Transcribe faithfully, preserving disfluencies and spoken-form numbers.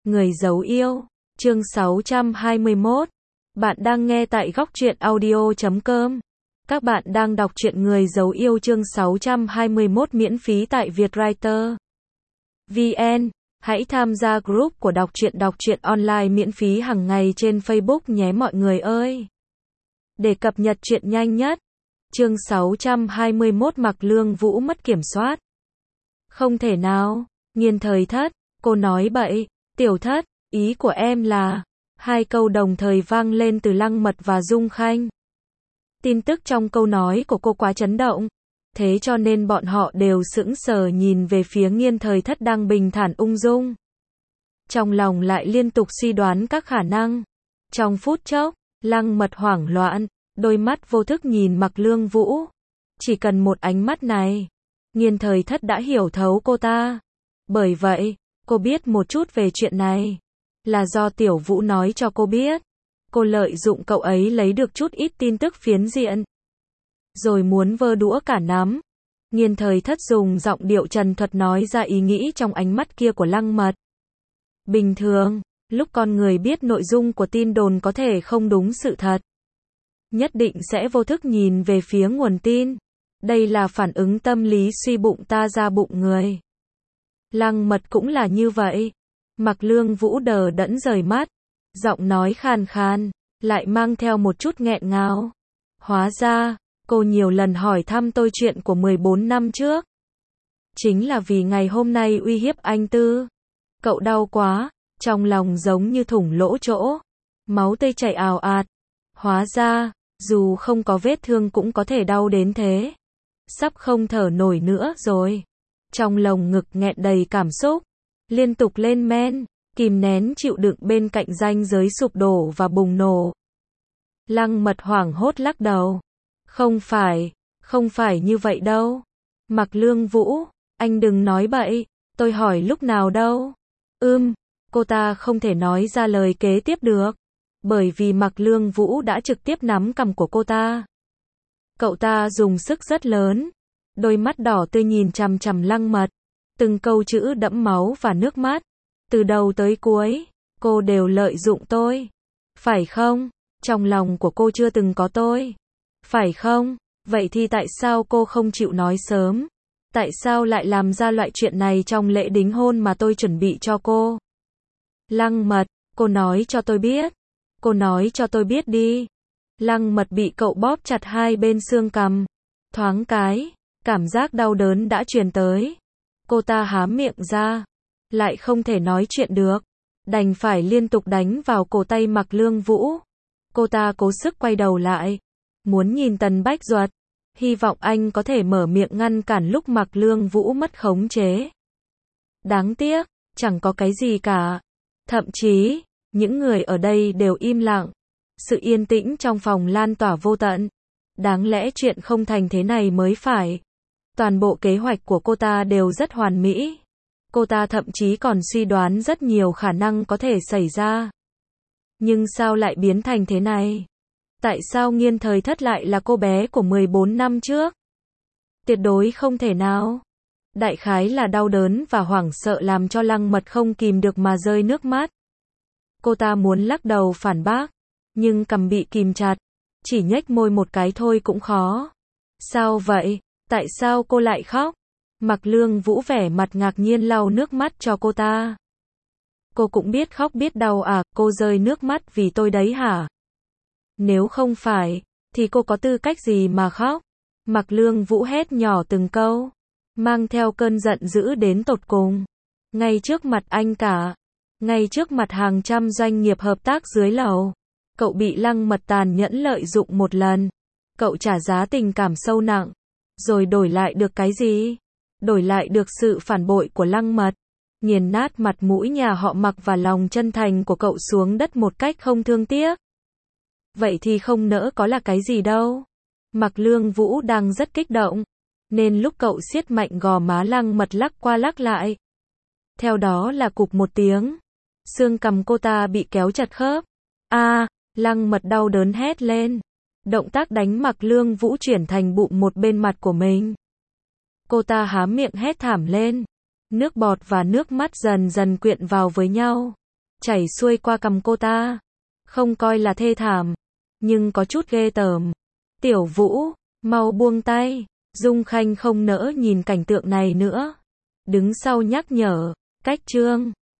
Người giấu yêu, chương sáu trăm hai mươi mốt. Bạn đang nghe tại góc truyện audio chấm com. Các bạn đang đọc truyện Người giấu yêu chương sáu trăm hai mươi mốt miễn phí tại Vietwriter vê en. Hãy tham gia group của đọc truyện đọc truyện online miễn phí hàng ngày trên Facebook nhé mọi người ơi. Để cập nhật truyện nhanh nhất. Chương sáu trăm hai mươi mốt Mạc Lương Vũ mất kiểm soát. Không thể nào, Nghiên Thời Thất, cô nói bậy, Tiểu Thất, ý của em là, hai câu đồng thời vang lên từ Lăng Mật và Dung Khanh. Tin tức trong câu nói của cô quá chấn động, thế cho nên bọn họ đều sững sờ nhìn về phía Nghiên Thời Thất đang bình thản ung dung. Trong lòng lại liên tục suy đoán các khả năng. Trong phút chốc, Lăng Mật hoảng loạn, đôi mắt vô thức nhìn Mạc Lương Vũ. Chỉ cần một ánh mắt này, Nghiên Thời Thất đã hiểu thấu cô ta. Bởi vậy, cô biết một chút về chuyện này, là do Tiểu Vũ nói cho cô biết. Cô lợi dụng cậu ấy lấy được chút ít tin tức phiến diện, rồi muốn vơ đũa cả nắm. Nghiên Thời Thất dùng giọng điệu trần thuật nói ra ý nghĩ trong ánh mắt kia của Lăng Mật. Bình thường, lúc con người biết nội dung của tin đồn có thể không đúng sự thật, nhất định sẽ vô thức nhìn về phía nguồn tin. Đây là phản ứng tâm lý suy bụng ta ra bụng người. Lăng Mật cũng là như vậy. Mạc Lương Vũ đờ đẫn rời mắt, giọng nói khàn khàn, lại mang theo một chút nghẹn ngào. Hóa ra, cô nhiều lần hỏi thăm tôi chuyện của mười bốn năm trước. Chính là vì ngày hôm nay uy hiếp anh Tư. Cậu đau quá, trong lòng giống như thủng lỗ chỗ. Máu tươi chảy ào ạt. Hóa ra, dù không có vết thương cũng có thể đau đến thế. Sắp không thở nổi nữa rồi. Trong lồng ngực nghẹn đầy cảm xúc, liên tục lên men, kìm nén chịu đựng bên cạnh ranh giới sụp đổ và bùng nổ. Lăng Mật hoảng hốt lắc đầu. Không phải, không phải như vậy đâu. Mạc Lương Vũ, anh đừng nói bậy, tôi hỏi lúc nào đâu. Ưm, cô ta không thể nói ra lời kế tiếp được, bởi vì Mạc Lương Vũ đã trực tiếp nắm cằm của cô ta. Cậu ta dùng sức rất lớn, đôi mắt đỏ tươi nhìn chằm chằm Lăng Mật, từng câu chữ đẫm máu và nước mắt. Từ đầu tới cuối, cô đều lợi dụng tôi. Phải không? Trong lòng của cô chưa từng có tôi. Phải không? Vậy thì tại sao cô không chịu nói sớm? Tại sao lại làm ra loại chuyện này trong lễ đính hôn mà tôi chuẩn bị cho cô? Lăng Mật, cô nói cho tôi biết. Cô nói cho tôi biết đi. Lăng Mật bị cậu bóp chặt hai bên xương cằm. Thoáng cái, cảm giác đau đớn đã truyền tới. Cô ta há miệng ra, lại không thể nói chuyện được, đành phải liên tục đánh vào cổ tay Mạc Lương Vũ. Cô ta cố sức quay đầu lại, muốn nhìn Tần Bách Duật, hy vọng anh có thể mở miệng ngăn cản lúc Mạc Lương Vũ mất khống chế. Đáng tiếc, chẳng có cái gì cả. Thậm chí, những người ở đây đều im lặng. Sự yên tĩnh trong phòng lan tỏa vô tận. Đáng lẽ chuyện không thành thế này mới phải. Toàn bộ kế hoạch của cô ta đều rất hoàn mỹ. Cô ta thậm chí còn suy đoán rất nhiều khả năng có thể xảy ra. Nhưng sao lại biến thành thế này? Tại sao Nghiên Thời Thất lại là cô bé của mười bốn năm trước? Tuyệt đối không thể nào. Đại khái là đau đớn và hoảng sợ làm cho Lăng Mật không kìm được mà rơi nước mắt. Cô ta muốn lắc đầu phản bác, nhưng cằm bị kìm chặt, chỉ nhếch môi một cái thôi cũng khó. Sao vậy? Tại sao cô lại khóc? Mạc Lương Vũ vẻ mặt ngạc nhiên lau nước mắt cho cô ta. Cô cũng biết khóc biết đau à, cô rơi nước mắt vì tôi đấy hả? Nếu không phải, thì cô có tư cách gì mà khóc? Mạc Lương Vũ hét nhỏ từng câu, mang theo cơn giận dữ đến tột cùng. Ngay trước mặt anh cả, ngay trước mặt hàng trăm doanh nghiệp hợp tác dưới lầu, cậu bị Lăng Mật tàn nhẫn lợi dụng một lần. Cậu trả giá tình cảm sâu nặng, rồi đổi lại được cái gì? Đổi lại được sự phản bội của Lăng Mật, nghiền nát mặt mũi nhà họ Mạc và lòng chân thành của cậu xuống đất một cách không thương tiếc. Vậy thì không nỡ có là cái gì đâu. Mạc Lương Vũ đang rất kích động, nên lúc cậu siết mạnh gò má Lăng Mật lắc qua lắc lại. Theo đó là cụp một tiếng, xương cằm cô ta bị kéo chặt khớp. A, à, Lăng Mật đau đớn hét lên. Động tác đánh Mạc Lương Vũ chuyển thành bụng một bên mặt của mình. Cô ta há miệng hét thảm lên. Nước bọt và nước mắt dần dần quyện vào với nhau. chảy xuôi qua cằm cô ta. Không coi là thê thảm, nhưng có chút ghê tởm. Tiểu Vũ, mau buông tay. Dung Khanh không nỡ nhìn cảnh tượng này nữa. Đứng sau nhắc nhở, Cách Trương,